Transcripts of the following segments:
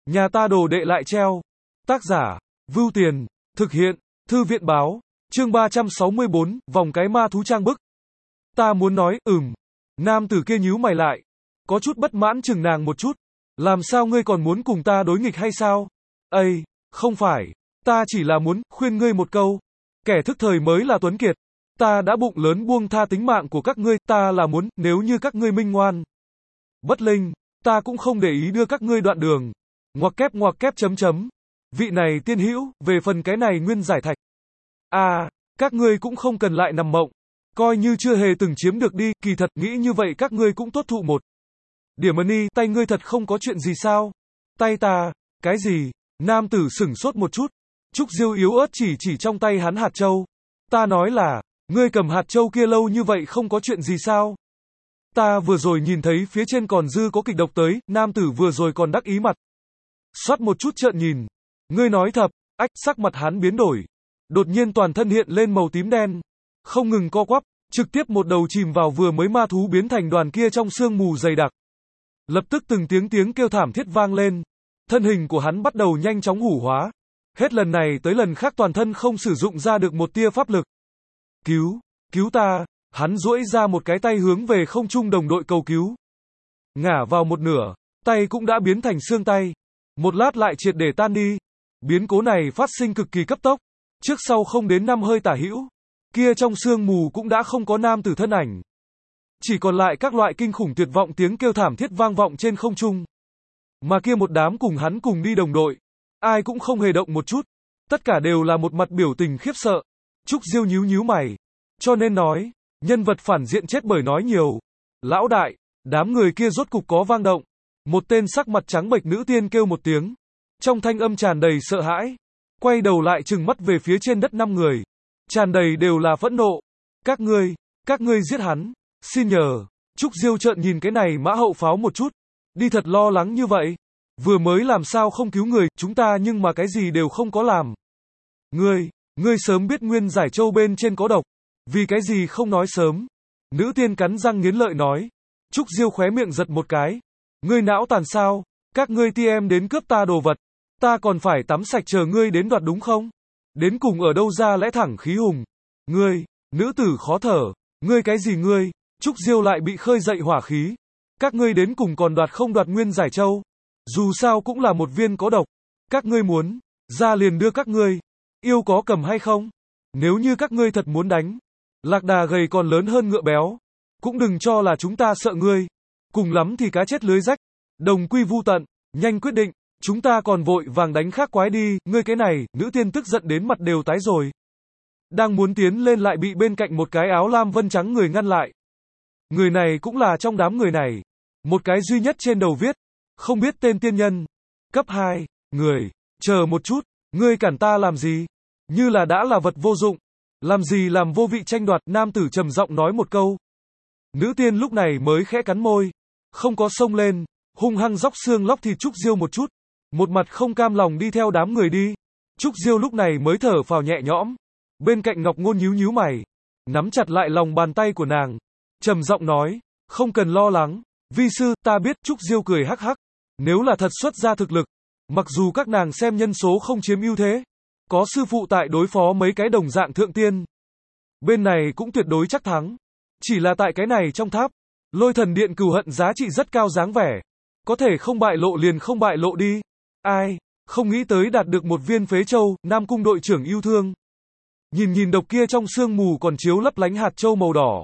Nhà ta đồ đệ lại treo. Tác giả, Vưu Tiền, thực hiện, Thư viện báo, chương 364, vòng cái ma thú trang bức. Ta muốn nói, Nam tử kia nhíu mày lại, có chút bất mãn chừng nàng một chút. Làm sao ngươi còn muốn cùng ta đối nghịch hay sao? Ây, không phải, ta chỉ là muốn khuyên ngươi một câu. Kẻ thức thời mới là tuấn kiệt. Ta đã bụng lớn buông tha tính mạng của các ngươi, ta là muốn, nếu như các ngươi minh ngoan bất linh, ta cũng không để ý đưa các ngươi đoạn đường. Ngoặc kép chấm chấm. Vị này tiên hữu, về phần cái này nguyên giải thạch. Các ngươi cũng không cần lại nằm mộng. Coi như chưa hề từng chiếm được đi, kỳ thật, nghĩ như vậy các ngươi cũng tốt thụ một điểm ân. Tay ngươi thật không có chuyện gì sao? Tay ta, cái gì? Nam tử sửng sốt một chút. Trúc Diêu yếu ớt chỉ trong tay hắn hạt châu. Ta nói là, ngươi cầm hạt châu kia lâu như vậy không có chuyện gì sao? Ta vừa rồi nhìn thấy phía trên còn dư có kịch độc tới, nam tử vừa rồi còn đắc ý mặt. Xoát một chút trợn nhìn. Ngươi nói thật, sắc mặt hắn biến đổi. Đột nhiên toàn thân hiện lên màu tím đen. Không ngừng co quắp, trực tiếp một đầu chìm vào vừa mới ma thú biến thành đoàn kia trong sương mù dày đặc. Lập tức từng tiếng kêu thảm thiết vang lên. Thân hình của hắn bắt đầu nhanh chóng hủ hóa. Hết lần này tới lần khác toàn thân không sử dụng ra được một tia pháp lực. Cứu ta, hắn duỗi ra một cái tay hướng về không trung đồng đội cầu cứu. Ngả vào một nửa, tay cũng đã biến thành xương tay. Một lát lại triệt để tan đi. Biến cố này phát sinh cực kỳ cấp tốc. Trước sau không đến 5 hơi tả hữu. Kia trong sương mù cũng đã không có nam tử thân ảnh. Chỉ còn lại các loại kinh khủng tuyệt vọng tiếng kêu thảm thiết vang vọng trên không trung. Mà kia một đám cùng hắn cùng đi đồng đội. Ai cũng không hề động một chút. Tất cả đều là một mặt biểu tình khiếp sợ. Trúc Diêu nhíu mày. Cho nên nói, nhân vật phản diện chết bởi nói nhiều. Lão đại, đám người kia rốt cục có vang động. Một tên sắc mặt trắng bệch nữ tiên kêu một tiếng. Trong thanh âm tràn đầy sợ hãi. Quay đầu lại trừng mắt về phía trên đất 5 người. Tràn đầy đều là phẫn nộ. Các ngươi giết hắn. Xin nhờ. Trúc Diêu trợn nhìn cái này mã hậu pháo một chút. Đi thật lo lắng như vậy. Vừa mới làm sao không cứu người, chúng ta nhưng mà cái gì đều không có làm. Ngươi sớm biết nguyên giải châu bên trên có độc. Vì cái gì không nói sớm. Nữ tiên cắn răng nghiến lợi nói. Trúc Diêu khóe miệng giật một cái. Ngươi não tàn sao? Các ngươi TM đến cướp ta đồ vật. Ta còn phải tắm sạch chờ ngươi đến đoạt đúng không? Đến cùng ở đâu ra lẽ thẳng khí hùng? Nữ tử khó thở. Ngươi cái gì ngươi? Trúc Diêu lại bị khơi dậy hỏa khí. Các ngươi đến cùng còn đoạt không đoạt nguyên giải châu? Dù sao cũng là một viên có độc. Các ngươi muốn, ra liền đưa các ngươi. Yêu có cầm hay không? Nếu như các ngươi thật muốn đánh. Lạc đà gầy còn lớn hơn ngựa béo. Cũng đừng cho là chúng ta sợ ngươi. Cùng lắm thì cá chết lưới rách. Đồng quy vu tận, nhanh quyết định. Chúng ta còn vội vàng đánh khác quái đi. Ngươi cái này, nữ tiên tức giận đến mặt đều tái rồi. Đang muốn tiến lên lại bị bên cạnh một cái áo lam vân trắng người ngăn lại. Người này cũng là trong đám người này. Một cái duy nhất trên đầu viết. Không biết tên tiên nhân. Cấp 2, người. Chờ một chút, ngươi cản ta làm gì? Như là đã là vật vô dụng. Làm gì làm vô vị tranh đoạt, nam tử trầm giọng nói một câu. Nữ tiên lúc này mới khẽ cắn môi. Không có xông lên, hung hăng róc xương lóc thịt Trúc Diêu một chút. Một mặt không cam lòng đi theo đám người đi. Trúc Diêu lúc này mới thở phào nhẹ nhõm. Bên cạnh Ngọc Ngôn nhíu mày. Nắm chặt lại lòng bàn tay của nàng. Trầm giọng nói, không cần lo lắng. Vi sư, ta biết. Trúc Diêu cười hắc hắc. Nếu là thật xuất ra thực lực. Mặc dù các nàng xem nhân số không chiếm ưu thế. Có sư phụ tại đối phó mấy cái đồng dạng thượng tiên. Bên này cũng tuyệt đối chắc thắng. Chỉ là tại cái này trong tháp. Lôi thần điện cừu hận giá trị rất cao dáng vẻ. Có thể không bại lộ liền không bại lộ đi. Ai, không nghĩ tới đạt được một viên phế châu, Nam cung đội trưởng yêu thương. Nhìn độc kia trong sương mù còn chiếu lấp lánh hạt châu màu đỏ.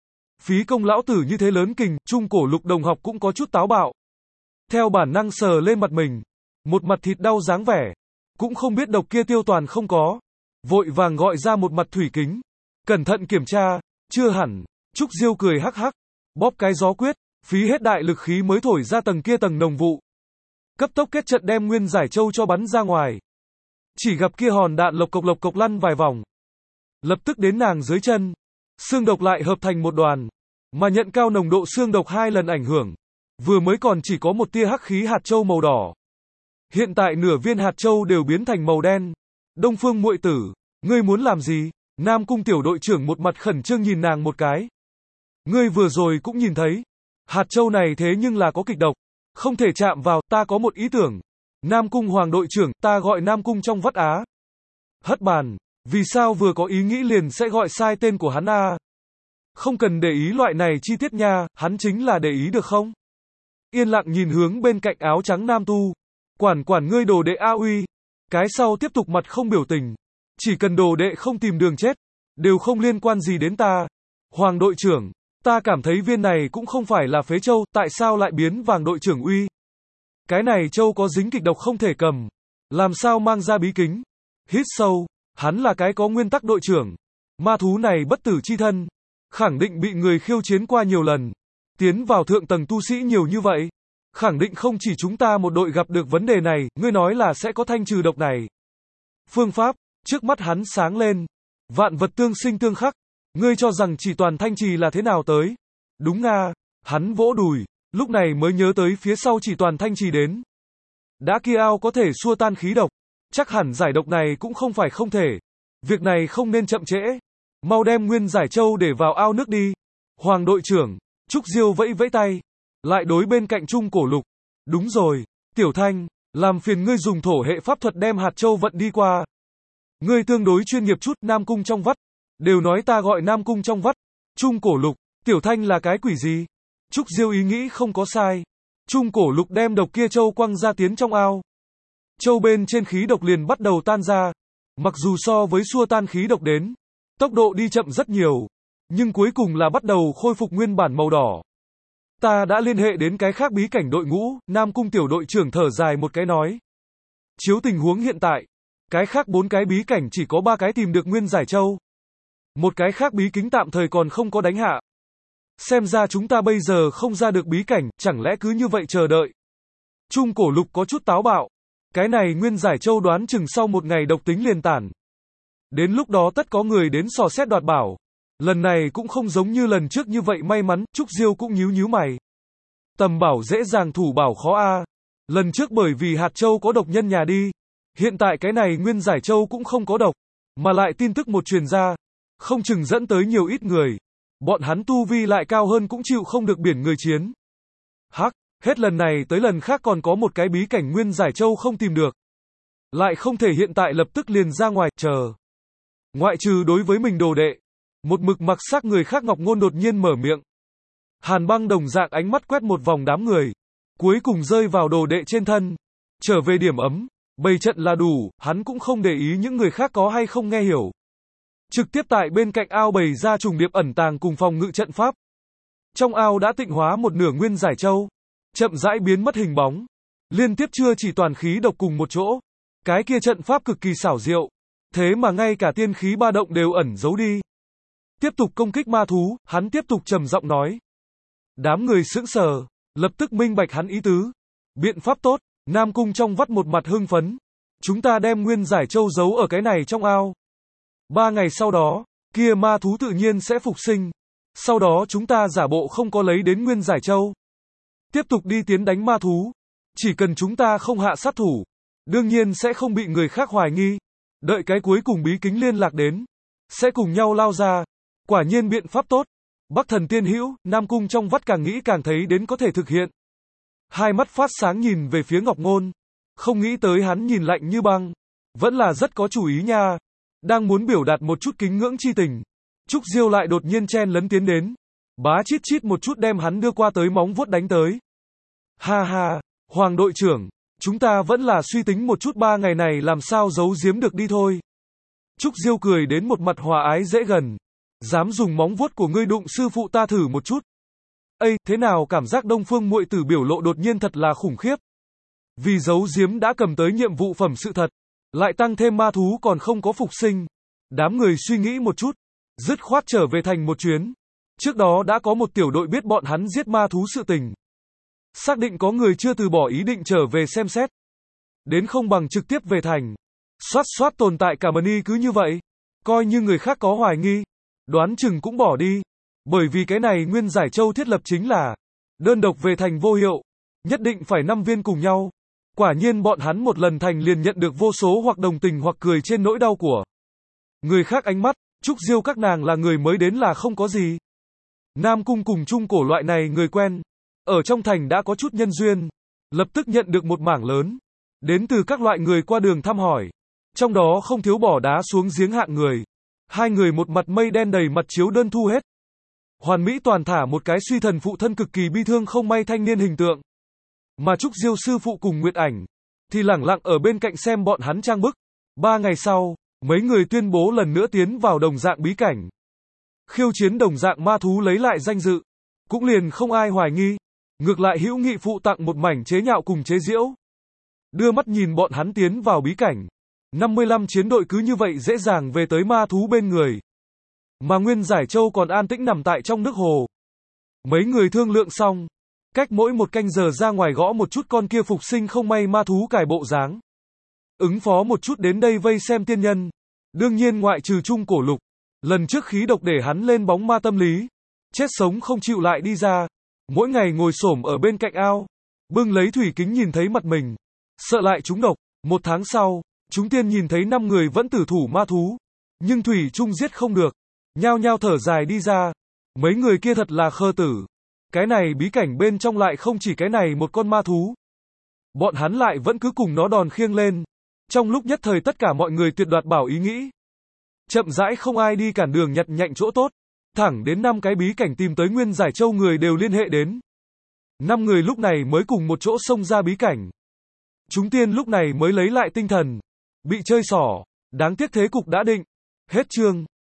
Phí công lão tử như thế lớn kình, trung cổ lục đồng học cũng có chút táo bạo. Theo bản năng sờ lên mặt mình. Một mặt thịt đau dáng vẻ. Cũng không biết độc kia tiêu toàn không có. Vội vàng gọi ra một mặt thủy kính. Cẩn thận kiểm tra, chưa hẳn. Trúc Diêu cười hắc hắc. Bóp cái gió quyết, phí hết đại lực khí mới thổi ra tầng kia tầng nồng vụ. Cấp tốc kết trận đem nguyên giải châu cho bắn ra ngoài. Chỉ gặp kia hòn đạn lộc cộc lăn vài vòng. Lập tức đến nàng dưới chân. Xương độc lại hợp thành một đoàn. Mà nhận cao nồng độ xương độc 2 lần ảnh hưởng. Vừa mới còn chỉ có một tia hắc khí hạt châu màu đỏ. Hiện tại nửa viên hạt châu đều biến thành màu đen. Đông Phương muội tử, ngươi muốn làm gì? Nam cung tiểu đội trưởng một mặt khẩn trương nhìn nàng một cái. Ngươi vừa rồi cũng nhìn thấy. Hạt châu này thế nhưng là có kịch độc. Không thể chạm vào, ta có một ý tưởng. Nam Cung Hoàng đội trưởng, ta gọi Nam Cung trong vắt á. Hất bàn, vì sao vừa có ý nghĩ liền sẽ gọi sai tên của hắn à? Không cần để ý loại này chi tiết nha, hắn chính là để ý được không? Yên lặng nhìn hướng bên cạnh áo trắng nam tu. Quản ngươi đồ đệ A Uy. Cái sau tiếp tục mặt không biểu tình. Chỉ cần đồ đệ không tìm đường chết, đều không liên quan gì đến ta. Hoàng đội trưởng, ta cảm thấy viên này cũng không phải là phế châu, tại sao lại biến vàng đội trưởng Uy? Cái này châu có dính kịch độc không thể cầm. Làm sao mang ra bí kính? Hít sâu, hắn là cái có nguyên tắc đội trưởng. Ma thú này bất tử chi thân. Khẳng định bị người khiêu chiến qua nhiều lần. Tiến vào thượng tầng tu sĩ nhiều như vậy. Khẳng định không chỉ chúng ta một đội gặp được vấn đề này, ngươi nói là sẽ có thanh trừ độc này. Phương pháp, trước mắt hắn sáng lên. Vạn vật tương sinh tương khắc. Ngươi cho rằng chỉ toàn thanh trì là thế nào tới? Đúng nga, hắn vỗ đùi, lúc này mới nhớ tới phía sau chỉ toàn thanh trì đến. Đã kia ao có thể xua tan khí độc, chắc hẳn giải độc này cũng không phải không thể. Việc này không nên chậm trễ. Mau đem nguyên giải châu để vào ao nước đi. Hoàng đội trưởng, Trúc Diêu vẫy vẫy tay. Lại đối bên cạnh Trung Cổ Lục. Đúng rồi, Tiểu Thanh, làm phiền ngươi dùng thổ hệ pháp thuật đem hạt châu vận đi qua. Ngươi tương đối chuyên nghiệp chút, Nam Cung trong vắt. Đều nói ta gọi Nam Cung trong vắt. Trung Cổ Lục, Tiểu Thanh là cái quỷ gì? Trúc Diêu ý nghĩ không có sai. Trung Cổ Lục đem độc kia châu quăng ra tiến trong ao. Châu bên trên khí độc liền bắt đầu tan ra. Mặc dù so với xua tan khí độc đến, tốc độ đi chậm rất nhiều, nhưng cuối cùng là bắt đầu khôi phục nguyên bản màu đỏ. Ta đã liên hệ đến cái khác bí cảnh đội ngũ, Nam Cung tiểu đội trưởng thở dài một cái nói. Chiếu tình huống hiện tại, cái khác 4 cái bí cảnh chỉ có 3 cái tìm được nguyên giải châu. Một cái khác bí kính tạm thời còn không có đánh hạ. Xem ra chúng ta bây giờ không ra được bí cảnh, chẳng lẽ cứ như vậy chờ đợi. Trung Cổ Lục có chút táo bạo. Cái này nguyên giải châu đoán chừng sau một ngày độc tính liền tản. Đến lúc đó tất có người đến sò xét đoạt bảo. Lần này cũng không giống như lần trước như vậy may mắn, Trúc Diêu cũng nhíu mày. Tầm bảo dễ dàng thủ bảo khó a. Lần trước bởi vì hạt châu có độc nhân nhà đi. Hiện tại cái này nguyên giải châu cũng không có độc. Mà lại tin tức một truyền ra. Không chừng dẫn tới nhiều ít người. Bọn hắn tu vi lại cao hơn cũng chịu không được biển người chiến. Hắc, hết lần này tới lần khác còn có một cái bí cảnh nguyên giải châu không tìm được. Lại không thể hiện tại lập tức liền ra ngoài, chờ. Ngoại trừ đối với mình đồ đệ. Một mực mặc sắc người khác Ngọc Ngôn đột nhiên mở miệng. Hàn Băng đồng dạng ánh mắt quét một vòng đám người. Cuối cùng rơi vào đồ đệ trên thân. Trở về điểm ấm. Bày trận là đủ, hắn cũng không để ý những người khác có hay không nghe hiểu. Trực tiếp tại bên cạnh ao bày ra trùng điệp ẩn tàng cùng phòng ngự trận pháp. Trong ao đã tịnh hóa một nửa nguyên giải châu. Chậm rãi biến mất hình bóng. Liên tiếp chưa chỉ toàn khí độc cùng một chỗ. Cái kia trận pháp cực kỳ xảo diệu. Thế mà ngay cả tiên khí ba động đều ẩn giấu đi. Tiếp tục công kích ma thú, hắn tiếp tục trầm giọng nói. Đám người sững sờ, lập tức minh bạch hắn ý tứ. Biện pháp tốt, Nam Cung trong vắt một mặt hưng phấn. Chúng ta đem nguyên giải châu giấu ở cái này trong ao. 3 ngày sau đó, kia ma thú tự nhiên sẽ phục sinh. Sau đó chúng ta giả bộ không có lấy đến nguyên giải châu. Tiếp tục đi tiến đánh ma thú. Chỉ cần chúng ta không hạ sát thủ, đương nhiên sẽ không bị người khác hoài nghi. Đợi cái cuối cùng bí kính liên lạc đến, sẽ cùng nhau lao ra. Quả nhiên biện pháp tốt. Bắc Thần Tiên Hữu, Nam Cung trong vắt càng nghĩ càng thấy đến có thể thực hiện. Hai mắt phát sáng nhìn về phía Ngọc Ngôn. Không nghĩ tới hắn nhìn lạnh như băng. Vẫn là rất có chủ ý nha. Đang muốn biểu đạt một chút kính ngưỡng chi tình. Trúc Diêu lại đột nhiên chen lấn tiến đến. Bá chít chít một chút đem hắn đưa qua tới móng vuốt đánh tới. Ha ha, Hoàng đội trưởng, chúng ta vẫn là suy tính một chút 3 ngày này làm sao giấu giếm được đi thôi. Trúc Diêu cười đến một mặt hòa ái dễ gần. Dám dùng móng vuốt của ngươi đụng sư phụ ta thử một chút. Ây, thế nào cảm giác Đông Phương muội tử biểu lộ đột nhiên thật là khủng khiếp. Vì giấu giếm đã cầm tới nhiệm vụ phẩm sự thật. Lại tăng thêm ma thú còn không có phục sinh. Đám người suy nghĩ một chút. Dứt khoát trở về thành một chuyến. Trước đó đã có một tiểu đội biết bọn hắn giết ma thú sự tình. Xác định có người chưa từ bỏ ý định trở về xem xét. Đến không bằng trực tiếp về thành. Xoát tồn tại cả Mani cứ như vậy. Coi như người khác có hoài nghi. Đoán chừng cũng bỏ đi. Bởi vì cái này nguyên giải châu thiết lập chính là đơn độc về thành vô hiệu. Nhất định phải 5 viên cùng nhau. Quả nhiên bọn hắn một lần thành liền nhận được vô số hoặc đồng tình hoặc cười trên nỗi đau của người khác ánh mắt. Trúc Diêu các nàng là người mới đến là không có gì. Nam Cung cùng Trung Cổ loại này người quen. Ở trong thành đã có chút nhân duyên. Lập tức nhận được một mảng lớn. đến từ các loại người qua đường thăm hỏi. Trong đó không thiếu bỏ đá xuống giếng hạng người. Hai người một mặt mây đen đầy mặt chiếu đơn thu hết. Hoàn Mỹ toàn thả một cái suy thần phụ thân cực kỳ bi thương không may thanh niên hình tượng. Mà Trúc Diêu sư phụ cùng Nguyệt Ảnh thì lẳng lặng ở bên cạnh xem bọn hắn trang bức. 3 ngày sau, mấy người tuyên bố lần nữa tiến vào đồng dạng bí cảnh. Khiêu chiến đồng dạng ma thú lấy lại danh dự. Cũng liền không ai hoài nghi. Ngược lại Hữu Nghị phụ tặng một mảnh chế nhạo cùng chế giễu. Đưa mắt nhìn bọn hắn tiến vào bí cảnh. 55 chiến đội cứ như vậy dễ dàng về tới ma thú bên người. Mà Nguyên Giải Châu còn an tĩnh nằm tại trong nước hồ. Mấy người thương lượng xong. Cách mỗi một canh giờ ra ngoài gõ một chút con kia phục sinh không may ma thú cải bộ dáng. Ứng phó một chút đến đây vây xem tiên nhân. Đương nhiên ngoại trừ Trung Cổ Lục. Lần trước khí độc để hắn lên bóng ma tâm lý. Chết sống không chịu lại đi ra. Mỗi ngày ngồi xổm ở bên cạnh ao. Bưng lấy thủy kính nhìn thấy mặt mình. Sợ lại trúng độc. 1 tháng sau, chúng tiên nhìn thấy 5 người vẫn tử thủ ma thú. Nhưng thủy chung giết không được. Nhao nhao thở dài đi ra. Mấy người kia thật là khờ tử. Cái này bí cảnh bên trong lại không chỉ cái này một con ma thú. Bọn hắn lại vẫn cứ cùng nó đòn khiêng lên. Trong lúc nhất thời tất cả mọi người tuyệt đoạt bảo ý nghĩ. Chậm rãi không ai đi cản đường nhặt nhạnh chỗ tốt. Thẳng đến 5 cái bí cảnh tìm tới Nguyên Giải Châu người đều liên hệ đến. 5 người lúc này mới cùng một chỗ xông ra bí cảnh. Chúng tiên lúc này mới lấy lại tinh thần. Bị chơi xỏ. Đáng tiếc thế cục đã định. Hết chương.